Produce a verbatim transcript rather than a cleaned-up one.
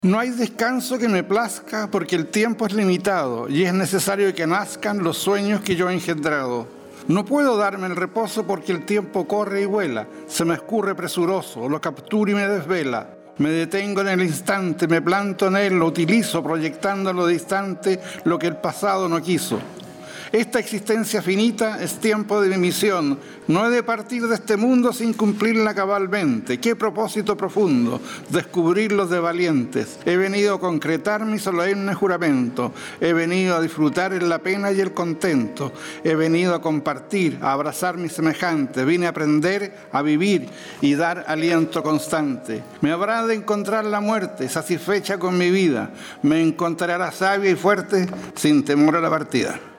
No hay descanso que me plazca porque el tiempo es limitado y es necesario que nazcan los sueños que yo he engendrado. No puedo darme el reposo porque el tiempo corre y vuela, se me escurre presuroso, lo captura y me desvela. Me detengo en el instante, me planto en él, lo utilizo proyectando a lo distante lo que el pasado no quiso. Esta existencia finita es tiempo de mi misión. No he de partir de este mundo sin cumplirla cabalmente. ¡Qué propósito profundo! Descubrirlos de valientes. He venido a concretar mi solemne juramento. He venido a disfrutar en la pena y el contento. He venido a compartir, a abrazar mis semejantes. Vine a aprender, a vivir y dar aliento constante. Me habrá de encontrar la muerte, satisfecha con mi vida. Me encontrará sabia y fuerte, sin temor a la partida.